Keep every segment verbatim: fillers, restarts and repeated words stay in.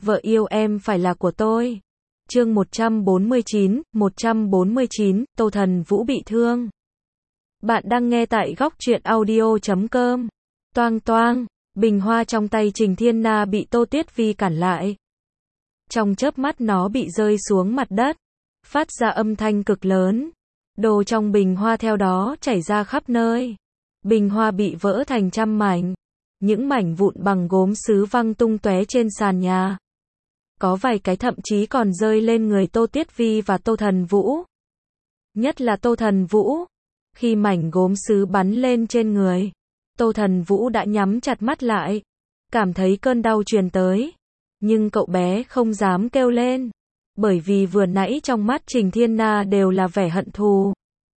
vợ yêu em phải là của tôi. Chương một trăm bốn mươi chín, một trăm bốn mươi chín, Tô Thần Vũ bị thương. Bạn đang nghe tại góc truyện audio chấm com. Toang toang, bình hoa trong tay Trình Thiên Na bị Tô Tuyết Vi cản lại. Trong chớp mắt nó bị rơi xuống mặt đất, phát ra âm thanh cực lớn. Đồ trong bình hoa theo đó chảy ra khắp nơi. Bình hoa bị vỡ thành trăm mảnh. Những mảnh vụn bằng gốm sứ văng tung tóe trên sàn nhà. Có vài cái thậm chí còn rơi lên người Tô Tuyết Vi và Tô Thần Vũ. Nhất là Tô Thần Vũ. Khi mảnh gốm sứ bắn lên trên người, Tô Thần Vũ đã nhắm chặt mắt lại, cảm thấy cơn đau truyền tới. Nhưng cậu bé không dám kêu lên, bởi vì vừa nãy trong mắt Trình Thiên Na đều là vẻ hận thù.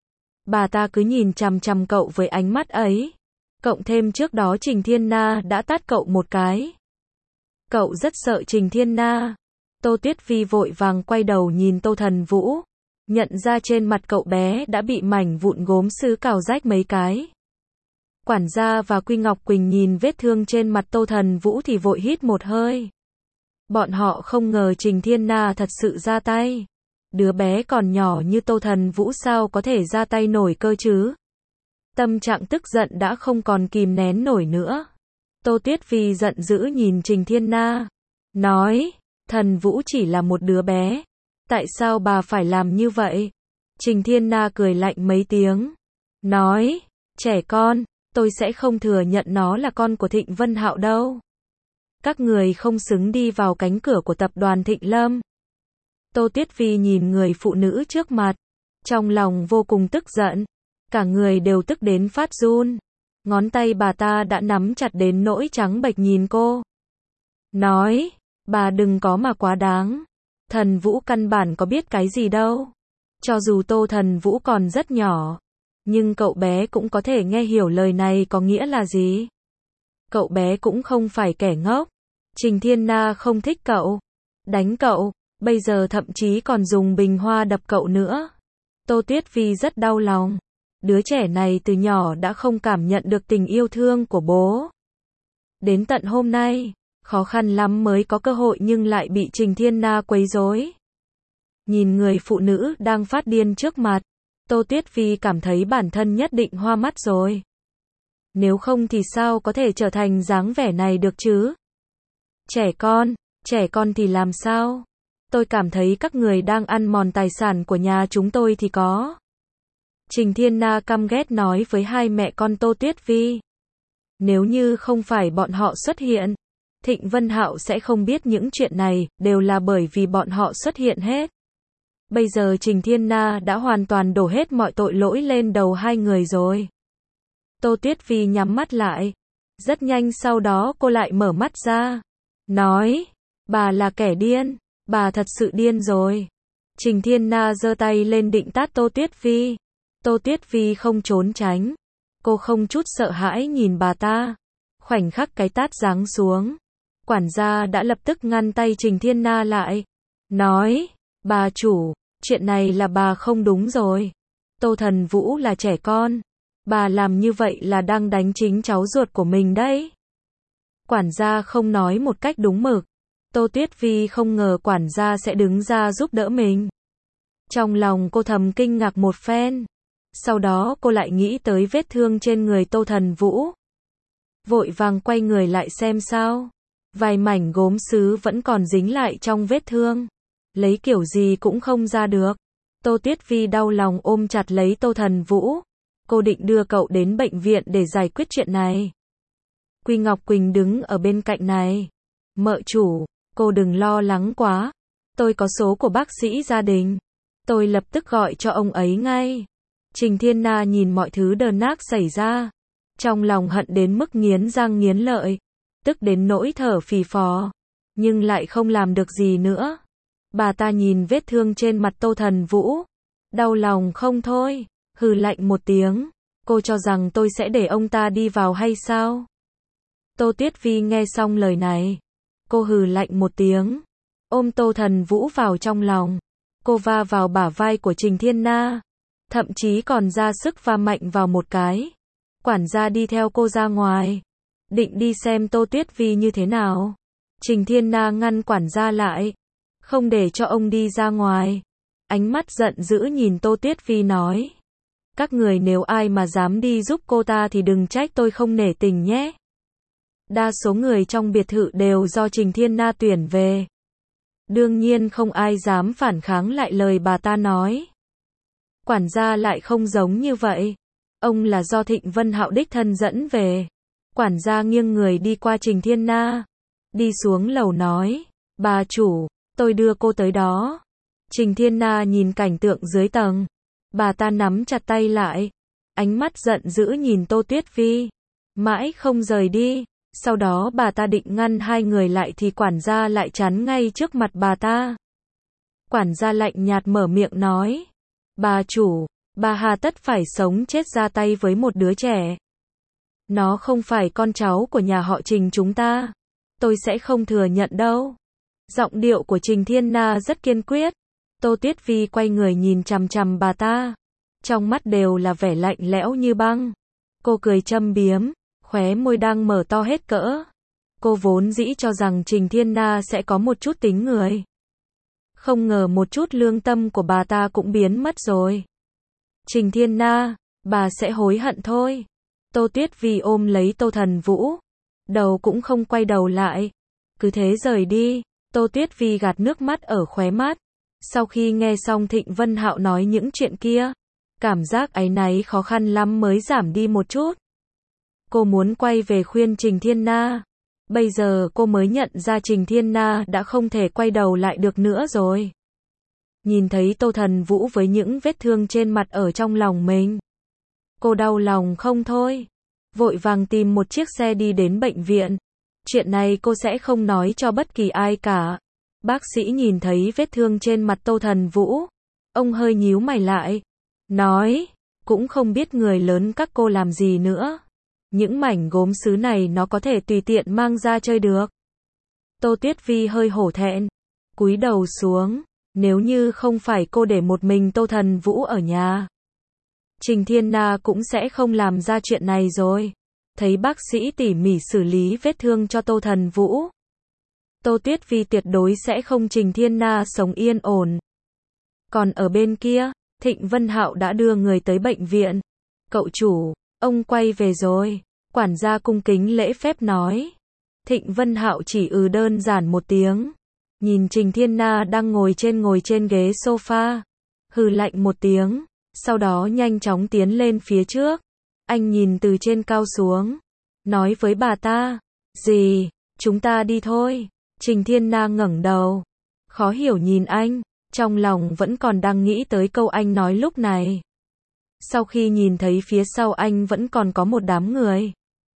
Bà ta cứ nhìn chằm chằm cậu với ánh mắt ấy. Cộng thêm trước đó Trình Thiên Na đã tát cậu một cái. Cậu rất sợ Trình Thiên Na. Tô Tuyết Vi vội vàng quay đầu nhìn Tô Thần Vũ, nhận ra trên mặt cậu bé đã bị mảnh vụn gốm sứ cào rách mấy cái. Quản gia và Quy Ngọc Quỳnh nhìn vết thương trên mặt Tô Thần Vũ thì vội hít một hơi. Bọn họ không ngờ Trình Thiên Na thật sự ra tay. Đứa bé còn nhỏ như Tô Thần Vũ sao có thể ra tay nổi cơ chứ? Tâm trạng tức giận đã không còn kìm nén nổi nữa. Tô Tuyết Vi giận dữ nhìn Trình Thiên Na, nói, Thần Vũ chỉ là một đứa bé, tại sao bà phải làm như vậy? Trình Thiên Na cười lạnh mấy tiếng, nói, trẻ con, tôi sẽ không thừa nhận nó là con của Thịnh Vân Hạo đâu. Các người không xứng đi vào cánh cửa của tập đoàn Thịnh Lâm. Tô Tuyết Vi nhìn người phụ nữ trước mặt, trong lòng vô cùng tức giận, cả người đều tức đến phát run. Ngón tay bà ta đã nắm chặt đến nỗi trắng bệch nhìn cô. Nói, bà đừng có mà quá đáng. Thần Vũ căn bản có biết cái gì đâu. Cho dù Tô Thần Vũ còn rất nhỏ, nhưng cậu bé cũng có thể nghe hiểu lời này có nghĩa là gì. Cậu bé cũng không phải kẻ ngốc. Trình Thiên Na không thích cậu, đánh cậu, bây giờ thậm chí còn dùng bình hoa đập cậu nữa. Tô Tuyết Vi rất đau lòng. Đứa trẻ này từ nhỏ đã không cảm nhận được tình yêu thương của bố. Đến tận hôm nay, khó khăn lắm mới có cơ hội nhưng lại bị Trình Thiên Na quấy rối. Nhìn người phụ nữ đang phát điên trước mặt, Tô Tuyết Vi cảm thấy bản thân nhất định hoa mắt rồi. Nếu không thì sao có thể trở thành dáng vẻ này được chứ? Trẻ con, trẻ con thì làm sao? Tôi cảm thấy các người đang ăn mòn tài sản của nhà chúng tôi thì có. Trình Thiên Na căm ghét nói với hai mẹ con Tô Tuyết Vi. Nếu như không phải bọn họ xuất hiện, Thịnh Vân Hạo sẽ không biết những chuyện này, đều là bởi vì bọn họ xuất hiện hết. Bây giờ Trình Thiên Na đã hoàn toàn đổ hết mọi tội lỗi lên đầu hai người rồi. Tô Tuyết Vi nhắm mắt lại. Rất nhanh sau đó cô lại mở mắt ra. Nói, bà là kẻ điên, bà thật sự điên rồi. Trình Thiên Na giơ tay lên định tát Tô Tuyết Vi. Tô Tuyết Vi không trốn tránh. Cô không chút sợ hãi nhìn bà ta. Khoảnh khắc cái tát giáng xuống, quản gia đã lập tức ngăn tay Trình Thiên Na lại. Nói, bà chủ, chuyện này là bà không đúng rồi. Tô Thần Vũ là trẻ con. Bà làm như vậy là đang đánh chính cháu ruột của mình đấy. Quản gia không nói một cách đúng mực. Tô Tuyết Vi không ngờ quản gia sẽ đứng ra giúp đỡ mình. Trong lòng cô thầm kinh ngạc một phen. Sau đó cô lại nghĩ tới vết thương trên người Tô Thần Vũ. Vội vàng quay người lại xem sao. Vài mảnh gốm sứ vẫn còn dính lại trong vết thương. Lấy kiểu gì cũng không ra được. Tô Tuyết Vi đau lòng ôm chặt lấy Tô Thần Vũ. Cô định đưa cậu đến bệnh viện để giải quyết chuyện này. Quy Ngọc Quỳnh đứng ở bên cạnh này. Mợ chủ, cô đừng lo lắng quá. Tôi có số của bác sĩ gia đình. Tôi lập tức gọi cho ông ấy ngay. Trình Thiên Na nhìn mọi thứ đờ nát xảy ra. Trong lòng hận đến mức nghiến răng nghiến lợi. Tức đến nỗi thở phì phò. Nhưng lại không làm được gì nữa. Bà ta nhìn vết thương trên mặt Tô Thần Vũ. Đau lòng không thôi. Hừ lạnh một tiếng. Cô cho rằng tôi sẽ để ông ta đi vào hay sao? Tô Tuyết Vi nghe xong lời này. Cô hừ lạnh một tiếng. Ôm Tô Thần Vũ vào trong lòng. Cô va vào bả vai của Trình Thiên Na. Thậm chí còn ra sức va mạnh vào một cái. Quản gia đi theo cô ra ngoài. Định đi xem Tô Tuyết Vi như thế nào. Trình Thiên Na ngăn quản gia lại, không để cho ông đi ra ngoài. Ánh mắt giận dữ nhìn Tô Tuyết Phi nói. Các người nếu ai mà dám đi giúp cô ta thì đừng trách tôi không nể tình nhé. Đa số người trong biệt thự đều do Trình Thiên Na tuyển về. Đương nhiên không ai dám phản kháng lại lời bà ta nói. Quản gia lại không giống như vậy. Ông là do Thịnh Vân Hạo đích thân dẫn về. Quản gia nghiêng người đi qua Trình Thiên Na. Đi xuống lầu nói. Bà chủ, tôi đưa cô tới đó. Trình Thiên Na nhìn cảnh tượng dưới tầng. Bà ta nắm chặt tay lại. Ánh mắt giận dữ nhìn Tô Tuyết Phi. Mãi không rời đi. Sau đó bà ta định ngăn hai người lại thì quản gia lại chắn ngay trước mặt bà ta. Quản gia lạnh nhạt mở miệng nói. Bà chủ, bà hà tất phải sống chết ra tay với một đứa trẻ. Nó không phải con cháu của nhà họ Trình chúng ta. Tôi sẽ không thừa nhận đâu. Giọng điệu của Trình Thiên Na rất kiên quyết. Tô Tuyết Phi quay người nhìn chằm chằm bà ta. Trong mắt đều là vẻ lạnh lẽo như băng. Cô cười châm biếm, khóe môi đang mở to hết cỡ. Cô vốn dĩ cho rằng Trình Thiên Na sẽ có một chút tính người. Không ngờ một chút lương tâm của bà ta cũng biến mất rồi. Trình Thiên Na, bà sẽ hối hận thôi. Tô Tuyết Phi ôm lấy Tô Thần Vũ. Đầu cũng không quay đầu lại. Cứ thế rời đi. Tô Tuyết Phi gạt nước mắt ở khóe mắt. Sau khi nghe xong Thịnh Vân Hạo nói những chuyện kia, cảm giác áy náy khó khăn lắm mới giảm đi một chút. Cô muốn quay về khuyên Trình Thiên Na. Bây giờ cô mới nhận ra Trình Thiên Na đã không thể quay đầu lại được nữa rồi. Nhìn thấy Tô Thần Vũ với những vết thương trên mặt ở trong lòng mình. Cô đau lòng không thôi. Vội vàng tìm một chiếc xe đi đến bệnh viện. Chuyện này cô sẽ không nói cho bất kỳ ai cả. Bác sĩ nhìn thấy vết thương trên mặt Tô Thần Vũ. Ông hơi nhíu mày lại. Nói, cũng không biết người lớn các cô làm gì nữa. Những mảnh gốm sứ này nó có thể tùy tiện mang ra chơi được. Tô Tuyết Phi hơi hổ thẹn. Cúi đầu xuống. Nếu như không phải cô để một mình Tô Thần Vũ ở nhà, Trình Thiên Na cũng sẽ không làm ra chuyện này rồi. Thấy bác sĩ tỉ mỉ xử lý vết thương cho Tô Thần Vũ. Tô Tuyết Phi tuyệt đối sẽ không Trình Thiên Na sống yên ổn. Còn ở bên kia, Thịnh Vân Hạo đã đưa người tới bệnh viện. Cậu chủ, ông quay về rồi. Quản gia cung kính lễ phép nói. Thịnh Vân Hạo chỉ ừ đơn giản một tiếng. Nhìn Trình Thiên Na đang ngồi trên ngồi trên ghế sofa. Hừ lạnh một tiếng. Sau đó nhanh chóng tiến lên phía trước. Anh nhìn từ trên cao xuống. Nói với bà ta. Gì, chúng ta đi thôi. Trình Thiên Na ngẩng đầu. Khó hiểu nhìn anh. Trong lòng vẫn còn đang nghĩ tới câu anh nói lúc này. Sau khi nhìn thấy phía sau anh vẫn còn có một đám người.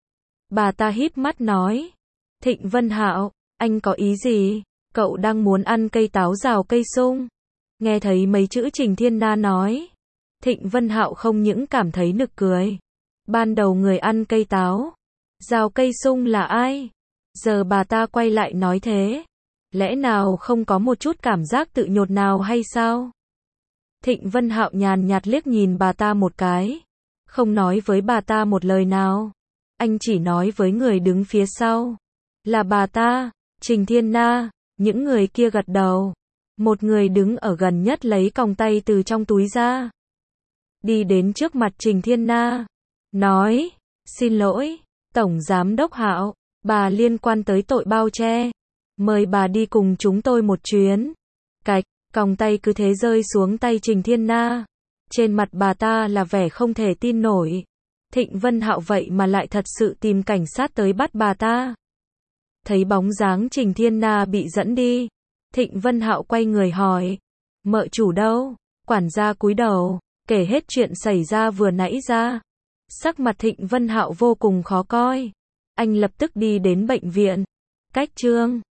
Bà ta híp mắt nói. Thịnh Vân Hạo, anh có ý gì? Cậu đang muốn ăn cây táo rào cây sung. Nghe thấy mấy chữ Trình Thiên Na nói. Thịnh Vân Hạo không những cảm thấy nực cười. Ban đầu người ăn cây táo rào cây sung là ai? Giờ bà ta quay lại nói thế. Lẽ nào không có một chút cảm giác tự nhột nào hay sao? Thịnh Vân Hạo nhàn nhạt liếc nhìn bà ta một cái. Không nói với bà ta một lời nào. Anh chỉ nói với người đứng phía sau. Là bà ta, Trình Thiên Na. Những người kia gật đầu. Một người đứng ở gần nhất lấy còng tay từ trong túi ra. Đi đến trước mặt Trình Thiên Na. Nói, xin lỗi, Tổng Giám Đốc Hạo, bà liên quan tới tội bao che. Mời bà đi cùng chúng tôi một chuyến. Cạch, còng tay cứ thế rơi xuống tay Trình Thiên Na. Trên mặt bà ta là vẻ không thể tin nổi. Thịnh Vân Hạo vậy mà lại thật sự tìm cảnh sát tới bắt bà ta. Thấy bóng dáng Trình Thiên Na bị dẫn đi. Thịnh Vân Hạo quay người hỏi. Mợ chủ đâu? Quản gia cúi đầu, kể hết chuyện xảy ra vừa nãy ra. Sắc mặt Thịnh Vân Hạo vô cùng khó coi. Anh lập tức đi đến bệnh viện. Cách chương